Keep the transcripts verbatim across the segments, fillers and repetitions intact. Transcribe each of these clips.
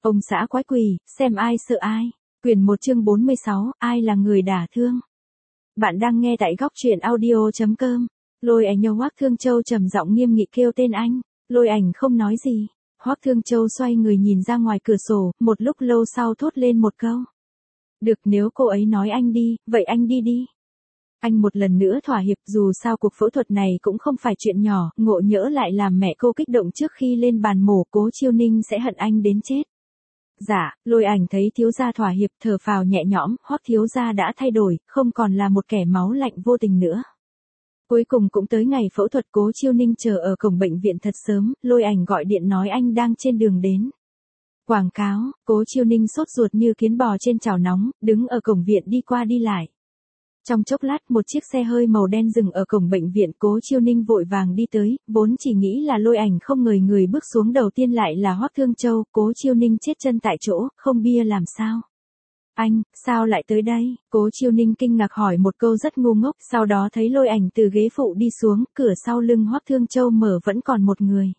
Ông xã quái quỷ, xem ai sợ ai. Quyển một chương bốn mươi sáu, ai là người đả thương. Bạn đang nghe tại góc truyện audio chấm com. Lôi ảnh nhớ Hoắc Thương Châu trầm giọng nghiêm nghị kêu tên anh. Lôi ảnh không nói gì. Hoắc Thương Châu xoay người nhìn ra ngoài cửa sổ, một lúc lâu sau thốt lên một câu. Được, nếu cô ấy nói anh đi, vậy anh đi đi. Anh một lần nữa thỏa hiệp, dù sao cuộc phẫu thuật này cũng không phải chuyện nhỏ, ngộ nhỡ lại làm mẹ cô kích động trước khi lên bàn mổ, Cố Chiêu Ninh sẽ hận anh đến chết. Dạ, Lôi ảnh thấy thiếu gia thỏa hiệp, thở phào nhẹ nhõm, Hoắc thiếu gia đã thay đổi, không còn là một kẻ máu lạnh vô tình nữa. Cuối cùng cũng tới ngày phẫu thuật, Cố Chiêu Ninh chờ ở cổng bệnh viện thật sớm, Lôi ảnh gọi điện nói anh đang trên đường đến. Quảng cáo, Cố Chiêu Ninh sốt ruột như kiến bò trên chảo nóng, đứng ở cổng viện đi qua đi lại. Trong chốc lát một chiếc xe hơi màu đen dừng ở cổng bệnh viện, Cố Chiêu Ninh vội vàng đi tới, vốn chỉ nghĩ là Lôi ảnh, không ngờ người bước xuống đầu tiên lại là Hoắc Thương Châu. Cố Chiêu Ninh chết chân tại chỗ, không bia làm sao. Anh, sao lại tới đây? Cố Chiêu Ninh kinh ngạc hỏi một câu rất ngu ngốc, sau đó thấy Lôi ảnh từ ghế phụ đi xuống, cửa sau lưng Hoắc Thương Châu mở vẫn còn một người.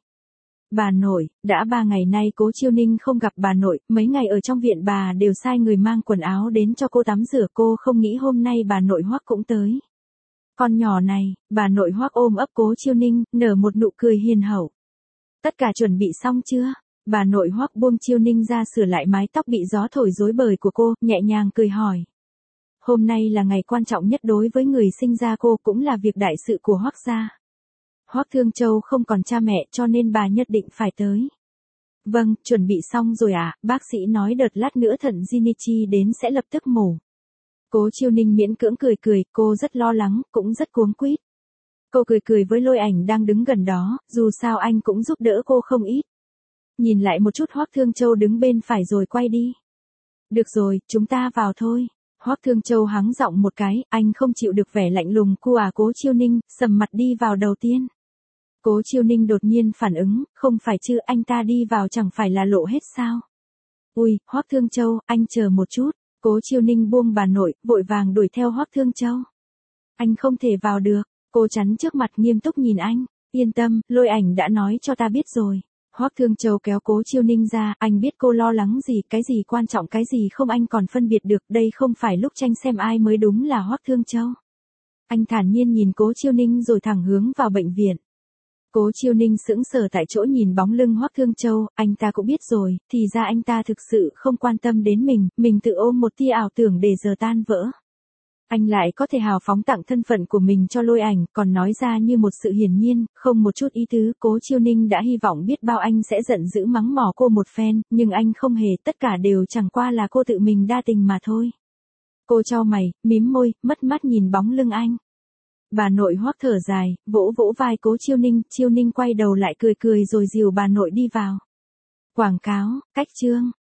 Bà nội, đã ba ngày nay Cố Chiêu Ninh không gặp bà nội, mấy ngày ở trong viện bà đều sai người mang quần áo đến cho cô tắm rửa, cô không nghĩ hôm nay bà nội Hoắc cũng tới. Con nhỏ này, bà nội Hoắc ôm ấp Cố Chiêu Ninh, nở một nụ cười hiền hậu. Tất cả chuẩn bị xong chưa? Bà nội Hoắc buông Chiêu Ninh ra sửa lại mái tóc bị gió thổi rối bời của cô, nhẹ nhàng cười hỏi. Hôm nay là ngày quan trọng nhất đối với người sinh ra cô, cũng là việc đại sự của Hoắc gia. Hoắc Thương Châu không còn cha mẹ cho nên bà nhất định phải tới. Vâng, chuẩn bị xong rồi ạ, à, bác sĩ nói đợt lát nữa thận Jinichi đến sẽ lập tức mổ. Cố Chiêu Ninh miễn cưỡng cười cười, cô rất lo lắng, cũng rất cuống quýt. Cô cười cười với Lôi ảnh đang đứng gần đó, dù sao anh cũng giúp đỡ cô không ít. Nhìn lại một chút Hoắc Thương Châu đứng bên phải rồi quay đi. Được rồi, chúng ta vào thôi. Hoắc Thương Châu hắng giọng một cái, anh không chịu được vẻ lạnh lùng của à Cố Chiêu Ninh, sầm mặt đi vào đầu tiên. Cố Chiêu Ninh đột nhiên phản ứng, không phải chứ, anh ta đi vào chẳng phải là lộ hết sao? Ui, Hoắc Thương Châu, anh chờ một chút. Cố Chiêu Ninh buông bà nội, vội vàng đuổi theo Hoắc Thương Châu. Anh không thể vào được. Cô chắn trước mặt nghiêm túc nhìn anh. Yên tâm, Lôi ảnh đã nói cho ta biết rồi. Hoắc Thương Châu kéo Cố Chiêu Ninh ra, anh biết cô lo lắng gì, cái gì quan trọng cái gì không anh còn phân biệt được, đây không phải lúc tranh xem ai mới đúng là Hoắc Thương Châu. Anh thản nhiên nhìn Cố Chiêu Ninh rồi thẳng hướng vào bệnh viện. Cố Chiêu Ninh sững sờ tại chỗ nhìn bóng lưng Hoắc Thương Châu, anh ta cũng biết rồi, thì ra anh ta thực sự không quan tâm đến mình, mình tự ôm một tia ảo tưởng để giờ tan vỡ. Anh lại có thể hào phóng tặng thân phận của mình cho Lôi ảnh, còn nói ra như một sự hiển nhiên, không một chút ý tứ. Cố Chiêu Ninh đã hy vọng biết bao anh sẽ giận dữ mắng mỏ cô một phen, nhưng anh không hề, tất cả đều chẳng qua là cô tự mình đa tình mà thôi. Cô chau mày, mím môi, mất mát nhìn bóng lưng anh. Bà nội Hoắc thở dài, vỗ vỗ vai Cố Chiêu Ninh, Chiêu Ninh quay đầu lại cười cười rồi dìu bà nội đi vào. Quảng cáo, cách chương.